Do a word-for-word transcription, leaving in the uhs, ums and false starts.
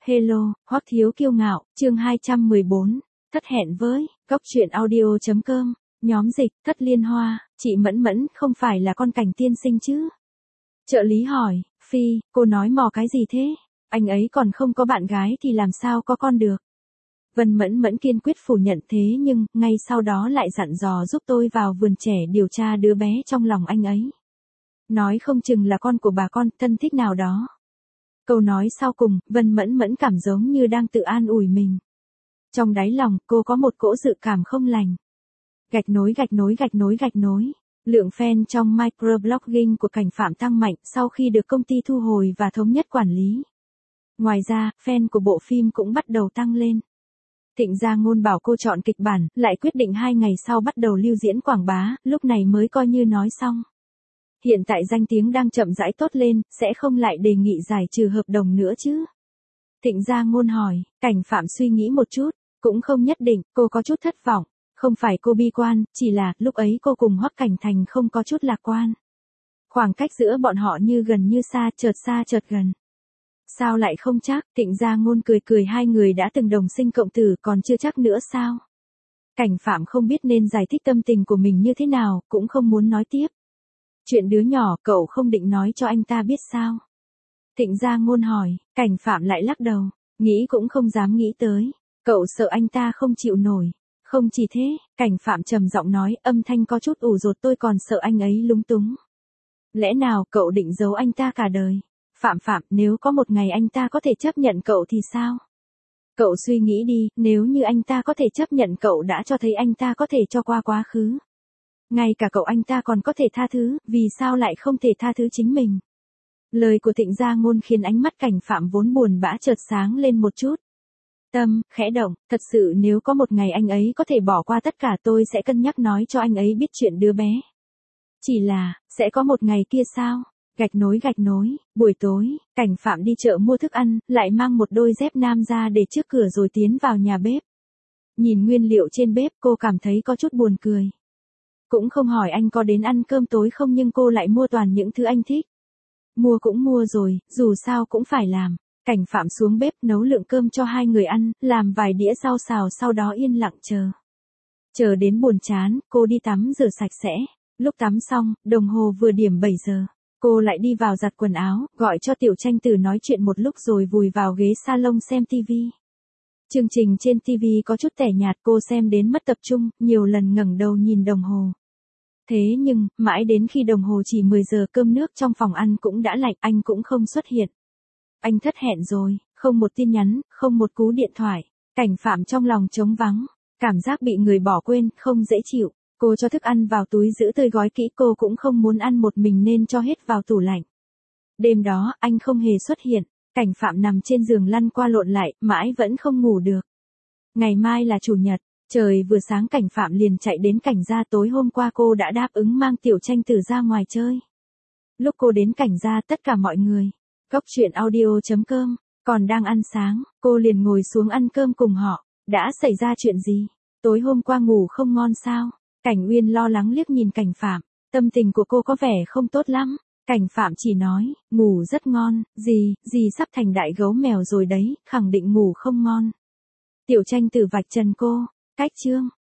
Hello, Hoắc Thiếu Kiêu Ngạo, chương hai trăm mười bốn, thất hẹn với, góc truyện audio.com, nhóm dịch, thất liên hoa, chị Mẫn Mẫn không phải là con Cảnh tiên sinh chứ? Trợ lý hỏi, Phi, cô nói mò cái gì thế? Anh ấy còn không có bạn gái thì làm sao có con được? Vân Mẫn Mẫn kiên quyết phủ nhận thế nhưng, ngay sau đó lại dặn dò giúp tôi vào vườn trẻ điều tra đứa bé trong lòng anh ấy. Nói không chừng là con của bà con, thân thích nào đó. Câu nói sau cùng, Vân Mẫn Mẫn cảm giống như đang tự an ủi mình. Trong đáy lòng, cô có một cỗ dự cảm không lành. Gạch nối gạch nối gạch nối gạch nối. Lượng fan trong microblogging của Cảnh Phạm tăng mạnh sau khi được công ty thu hồi và thống nhất quản lý. Ngoài ra, fan của bộ phim cũng bắt đầu tăng lên. Thịnh Gia Ngôn bảo cô chọn kịch bản, lại quyết định hai ngày sau bắt đầu lưu diễn quảng bá, lúc này mới coi như nói xong. Hiện tại danh tiếng đang chậm rãi tốt lên, sẽ không lại đề nghị giải trừ hợp đồng nữa chứ? Thịnh Gia Ngôn hỏi, Cảnh Phạm suy nghĩ một chút, cũng không nhất định, cô có chút thất vọng. Không phải cô bi quan, chỉ là, lúc ấy cô cùng Hoắc Cảnh Thành không có chút lạc quan. Khoảng cách giữa bọn họ như gần như xa, chợt xa chợt gần. Sao lại không chắc, Thịnh Gia Ngôn cười cười, hai người đã từng đồng sinh cộng tử còn chưa chắc nữa sao? Cảnh Phạm không biết nên giải thích tâm tình của mình như thế nào, cũng không muốn nói tiếp. Chuyện đứa nhỏ, cậu không định nói cho anh ta biết sao? Thịnh Gia Ngôn hỏi, Cảnh Phạm lại lắc đầu, nghĩ cũng không dám nghĩ tới. Cậu sợ anh ta không chịu nổi. Không chỉ thế, Cảnh Phạm trầm giọng nói, âm thanh có chút ủ rột, tôi còn sợ anh ấy lúng túng. Lẽ nào cậu định giấu anh ta cả đời? Phạm Phạm, nếu có một ngày anh ta có thể chấp nhận cậu thì sao? Cậu suy nghĩ đi, nếu như anh ta có thể chấp nhận cậu đã cho thấy anh ta có thể cho qua quá khứ. Ngay cả cậu anh ta còn có thể tha thứ, vì sao lại không thể tha thứ chính mình? Lời của Thịnh Gia Ngôn khiến ánh mắt Cảnh Phạm vốn buồn bã chợt sáng lên một chút. Tâm, khẽ động, thật sự nếu có một ngày anh ấy có thể bỏ qua tất cả tôi sẽ cân nhắc nói cho anh ấy biết chuyện đứa bé. Chỉ là, sẽ có một ngày kia sao? Gạch nối gạch nối, buổi tối, Cảnh Phạm đi chợ mua thức ăn, lại mang một đôi dép nam ra để trước cửa rồi tiến vào nhà bếp. Nhìn nguyên liệu trên bếp cô cảm thấy có chút buồn cười. Cũng không hỏi anh có đến ăn cơm tối không nhưng cô lại mua toàn những thứ anh thích. Mua cũng mua rồi, dù sao cũng phải làm. Cảnh Phạm xuống bếp nấu lượng cơm cho hai người ăn, làm vài đĩa rau xào sau đó yên lặng chờ. Chờ đến buồn chán, cô đi tắm rửa sạch sẽ. Lúc tắm xong, đồng hồ vừa điểm bảy giờ. Cô lại đi vào giặt quần áo, gọi cho Tiểu Tranh Tử nói chuyện một lúc rồi vùi vào ghế salon xem tivi. Chương trình trên tivi có chút tẻ nhạt, cô xem đến mất tập trung, nhiều lần ngẩng đầu nhìn đồng hồ. Thế nhưng, mãi đến khi đồng hồ chỉ mười giờ cơm nước trong phòng ăn cũng đã lạnh, anh cũng không xuất hiện. Anh thất hẹn rồi, không một tin nhắn, không một cú điện thoại. Cảnh Phạm trong lòng trống vắng, cảm giác bị người bỏ quên, không dễ chịu. Cô cho thức ăn vào túi giữ tươi gói kỹ, cô cũng không muốn ăn một mình nên cho hết vào tủ lạnh. Đêm đó, anh không hề xuất hiện. Cảnh Phạm nằm trên giường lăn qua lộn lại, mãi vẫn không ngủ được. Ngày mai là chủ nhật, trời vừa sáng Cảnh Phạm liền chạy đến Cảnh gia. Tối hôm qua cô đã đáp ứng mang Tiểu Tranh Tử ra ngoài chơi. Lúc cô đến Cảnh gia tất cả mọi người, góc truyện audio.com, còn đang ăn sáng, cô liền ngồi xuống ăn cơm cùng họ. Đã xảy ra chuyện gì? Tối hôm qua ngủ không ngon sao? Cảnh Uyên lo lắng liếc nhìn Cảnh Phạm, tâm tình của cô có vẻ không tốt lắm. Cảnh Phạm chỉ nói, ngủ rất ngon, gì, gì sắp thành đại gấu mèo rồi đấy, khẳng định ngủ không ngon. Tiểu Tranh Tử vạch trần cô, cách chương.